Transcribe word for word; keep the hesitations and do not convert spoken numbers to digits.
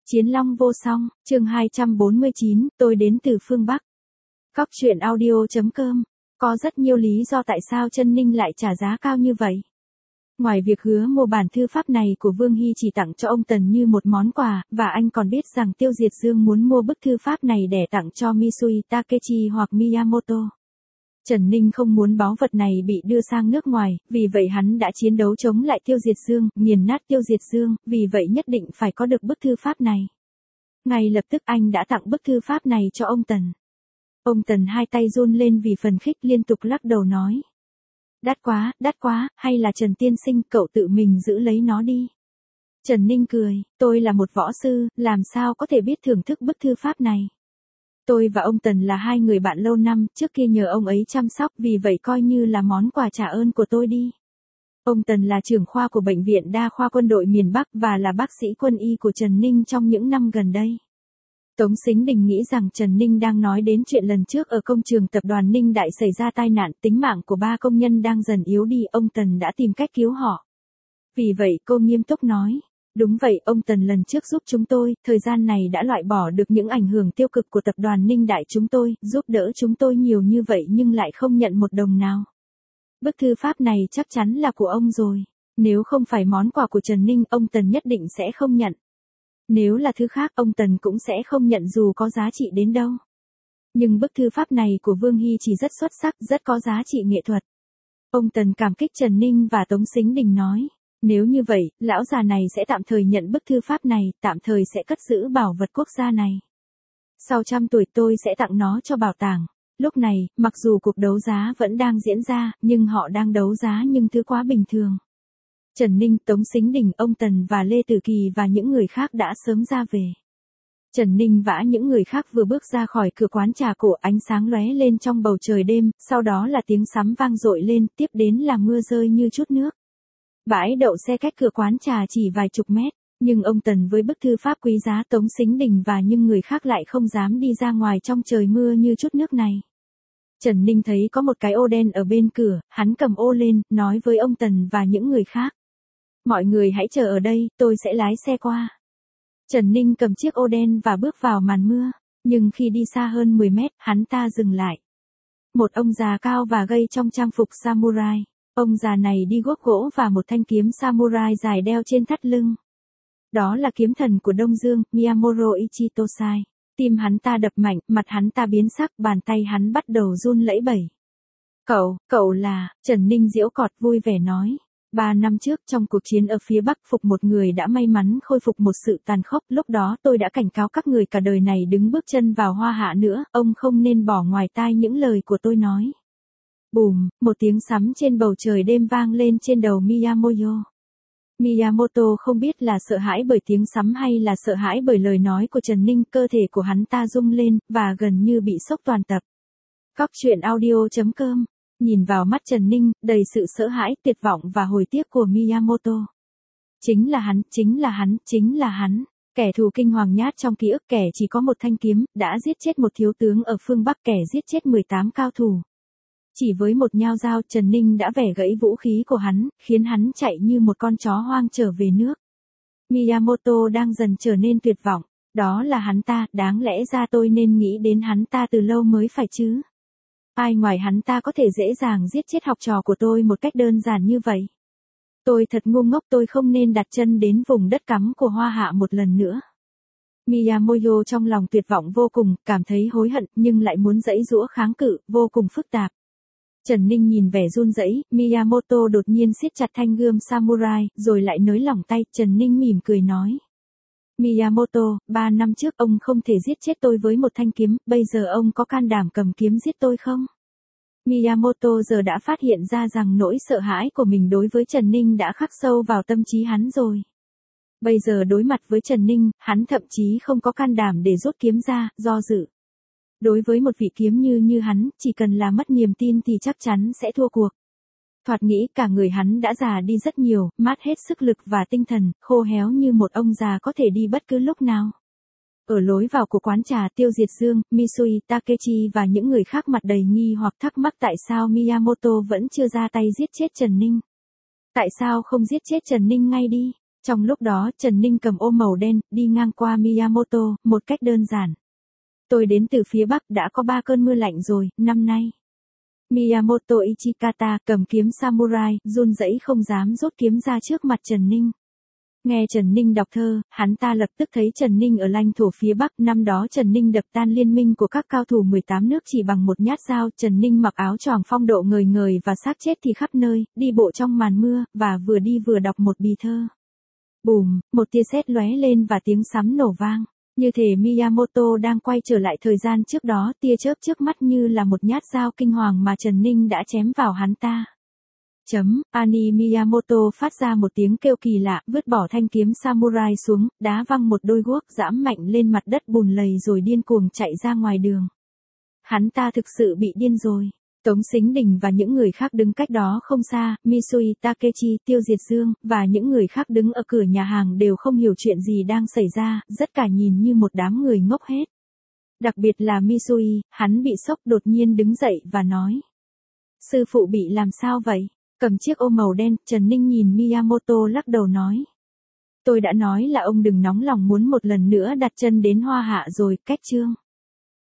Chiến Long vô song, chương hai trăm bốn mươi chín, tôi đến từ phương Bắc. Cóc truyện audio chấm com. Có rất nhiều lý do tại sao Chân Ninh lại trả giá cao như vậy. Ngoài việc hứa mua bản thư pháp này của Vương Hy chỉ tặng cho ông Tần như một món quà, và anh còn biết rằng Tiêu Diệt Dương muốn mua bức thư pháp này để tặng cho Misui Takechi hoặc Miyamoto. Trần Ninh không muốn báu vật này bị đưa sang nước ngoài, vì vậy hắn đã chiến đấu chống lại Tiêu Diệt Dương, nghiền nát Tiêu Diệt Dương, vì vậy nhất định phải có được bức thư pháp này. Ngay lập tức anh đã tặng bức thư pháp này cho ông Tần. Ông Tần hai tay run lên vì phần khích, liên tục lắc đầu nói. Đắt quá, đắt quá, hay là Trần Tiên Sinh cậu tự mình giữ lấy nó đi. Trần Ninh cười, tôi là một võ sư, làm sao có thể biết thưởng thức bức thư pháp này. Tôi và ông Tần là hai người bạn lâu năm, trước kia nhờ ông ấy chăm sóc, vì vậy coi như là món quà trả ơn của tôi đi. Ông Tần là trưởng khoa của Bệnh viện Đa khoa Quân đội miền Bắc và là bác sĩ quân y của Trần Ninh trong những năm gần đây. Tống Sính Đình nghĩ rằng Trần Ninh đang nói đến chuyện lần trước ở công trường tập đoàn Ninh Đại xảy ra tai nạn, tính mạng của ba công nhân đang dần yếu đi, ông Tần đã tìm cách cứu họ. Vì vậy cô nghiêm túc nói. Đúng vậy, ông Tần lần trước giúp chúng tôi, thời gian này đã loại bỏ được những ảnh hưởng tiêu cực của tập đoàn Ninh Đại chúng tôi, giúp đỡ chúng tôi nhiều như vậy nhưng lại không nhận một đồng nào. Bức thư pháp này chắc chắn là của ông rồi. Nếu không phải món quà của Trần Ninh, ông Tần nhất định sẽ không nhận. Nếu là thứ khác, ông Tần cũng sẽ không nhận dù có giá trị đến đâu. Nhưng bức thư pháp này của Vương Hy chỉ rất xuất sắc, rất có giá trị nghệ thuật. Ông Tần cảm kích Trần Ninh và Tống Sính Đình nói. Nếu như vậy, lão già này sẽ tạm thời nhận bức thư pháp này, tạm thời sẽ cất giữ bảo vật quốc gia này. Sau trăm tuổi tôi sẽ tặng nó cho bảo tàng. Lúc này, mặc dù cuộc đấu giá vẫn đang diễn ra, nhưng họ đang đấu giá những thứ quá bình thường. Trần Ninh, Tống Sính Đình, ông Tần và Lê Tử Kỳ và những người khác đã sớm ra về. Trần Ninh và những người khác vừa bước ra khỏi cửa quán trà cổ, ánh sáng lóe lên trong bầu trời đêm, sau đó là tiếng sấm vang dội lên, tiếp đến là mưa rơi như chút nước. Bãi đậu xe cách cửa quán trà chỉ vài chục mét, nhưng ông Tần với bức thư pháp quý giá, Tống Sính Đình và những người khác lại không dám đi ra ngoài trong trời mưa như chút nước này. Trần Ninh thấy có một cái ô đen ở bên cửa, hắn cầm ô lên, nói với ông Tần và những người khác. Mọi người hãy chờ ở đây, tôi sẽ lái xe qua. Trần Ninh cầm chiếc ô đen và bước vào màn mưa, nhưng khi đi xa hơn mười mét, hắn ta dừng lại. Một ông già cao và gầy trong trang phục samurai. Ông già này đi guốc gỗ và một thanh kiếm samurai dài đeo trên thắt lưng. Đó là kiếm thần của Đông Dương, Miyamoro Ichitosai. Tim hắn ta đập mạnh, mặt hắn ta biến sắc, bàn tay hắn bắt đầu run lẩy bẩy. Cậu, cậu là, Trần Ninh giễu cọt vui vẻ nói. Ba năm trước trong cuộc chiến ở phía Bắc, phục một người đã may mắn khôi phục một sự tàn khốc, lúc đó tôi đã cảnh cáo các người cả đời này đứng bước chân vào Hoa Hạ nữa, ông không nên bỏ ngoài tai những lời của tôi nói. Bùm, một tiếng sấm trên bầu trời đêm vang lên trên đầu Miyamoto. Miyamoto không biết là sợ hãi bởi tiếng sấm hay là sợ hãi bởi lời nói của Trần Ninh, cơ thể của hắn ta rung lên, và gần như bị sốc toàn tập. Cóc truyện audio chấm com. Nhìn vào mắt Trần Ninh, đầy sự sợ hãi, tuyệt vọng và hối tiếc của Miyamoto. Chính là hắn, chính là hắn, chính là hắn. Kẻ thù kinh hoàng nhát trong ký ức, kẻ chỉ có một thanh kiếm, đã giết chết một thiếu tướng ở phương Bắc, kẻ giết chết mười tám cao thủ. Chỉ với một nhao dao, Trần Ninh đã bẻ gãy vũ khí của hắn, khiến hắn chạy như một con chó hoang trở về nước. Miyamoto đang dần trở nên tuyệt vọng. Đó là hắn ta, đáng lẽ ra tôi nên nghĩ đến hắn ta từ lâu mới phải chứ. Ai ngoài hắn ta có thể dễ dàng giết chết học trò của tôi một cách đơn giản như vậy. Tôi thật ngu ngốc, tôi không nên đặt chân đến vùng đất cắm của Hoa Hạ một lần nữa. Miyamoto trong lòng tuyệt vọng vô cùng, cảm thấy hối hận nhưng lại muốn giãy giũa kháng cự, vô cùng phức tạp. Trần Ninh nhìn vẻ run rẩy, Miyamoto đột nhiên siết chặt thanh gươm samurai, rồi lại nới lỏng tay, Trần Ninh mỉm cười nói. Miyamoto, ba năm trước ông không thể giết chết tôi với một thanh kiếm, bây giờ ông có can đảm cầm kiếm giết tôi không? Miyamoto giờ đã phát hiện ra rằng nỗi sợ hãi của mình đối với Trần Ninh đã khắc sâu vào tâm trí hắn rồi. Bây giờ đối mặt với Trần Ninh, hắn thậm chí không có can đảm để rút kiếm ra, do dự. Đối với một vị kiếm như như hắn, chỉ cần là mất niềm tin thì chắc chắn sẽ thua cuộc. Thoạt nghĩ cả người hắn đã già đi rất nhiều, mát hết sức lực và tinh thần, khô héo như một ông già có thể đi bất cứ lúc nào. Ở lối vào của quán trà, Tiêu Diệt Dương, Misui Takechi và những người khác mặt đầy nghi hoặc thắc mắc tại sao Miyamoto vẫn chưa ra tay giết chết Trần Ninh. Tại sao không giết chết Trần Ninh ngay đi? Trong lúc đó Trần Ninh cầm ô màu đen, đi ngang qua Miyamoto, một cách đơn giản. Tôi đến từ phía Bắc đã có ba cơn mưa lạnh rồi, năm nay. Miyamoto Ichikata cầm kiếm samurai, run rẩy không dám rút kiếm ra trước mặt Trần Ninh. Nghe Trần Ninh đọc thơ, hắn ta lập tức thấy Trần Ninh ở lãnh thổ phía Bắc. Năm đó Trần Ninh đập tan liên minh của các cao thủ mười tám nước chỉ bằng một nhát dao. Trần Ninh mặc áo choàng phong độ ngời ngời và xác chết thì khắp nơi, đi bộ trong màn mưa, và vừa đi vừa đọc một bì thơ. Bùm, một tia sét lóe lên và tiếng sấm nổ vang. Như thể Miyamoto đang quay trở lại thời gian trước đó, tia chớp trước mắt như là một nhát dao kinh hoàng mà Trần Ninh đã chém vào hắn ta. Chấm, Ani Miyamoto phát ra một tiếng kêu kỳ lạ, vứt bỏ thanh kiếm samurai xuống, đá văng một đôi guốc giẫm mạnh lên mặt đất bùn lầy rồi điên cuồng chạy ra ngoài đường. Hắn ta thực sự bị điên rồi. Tống Sính Đình và những người khác đứng cách đó không xa, Misui Takechi, Tiêu Diệt Dương, và những người khác đứng ở cửa nhà hàng đều không hiểu chuyện gì đang xảy ra, tất cả nhìn như một đám người ngốc hết. Đặc biệt là Misui, hắn bị sốc đột nhiên đứng dậy và nói. Sư phụ bị làm sao vậy? Cầm chiếc ô màu đen, Trần Ninh nhìn Miyamoto lắc đầu nói. Tôi đã nói là ông đừng nóng lòng muốn một lần nữa đặt chân đến Hoa Hạ rồi, cách chương.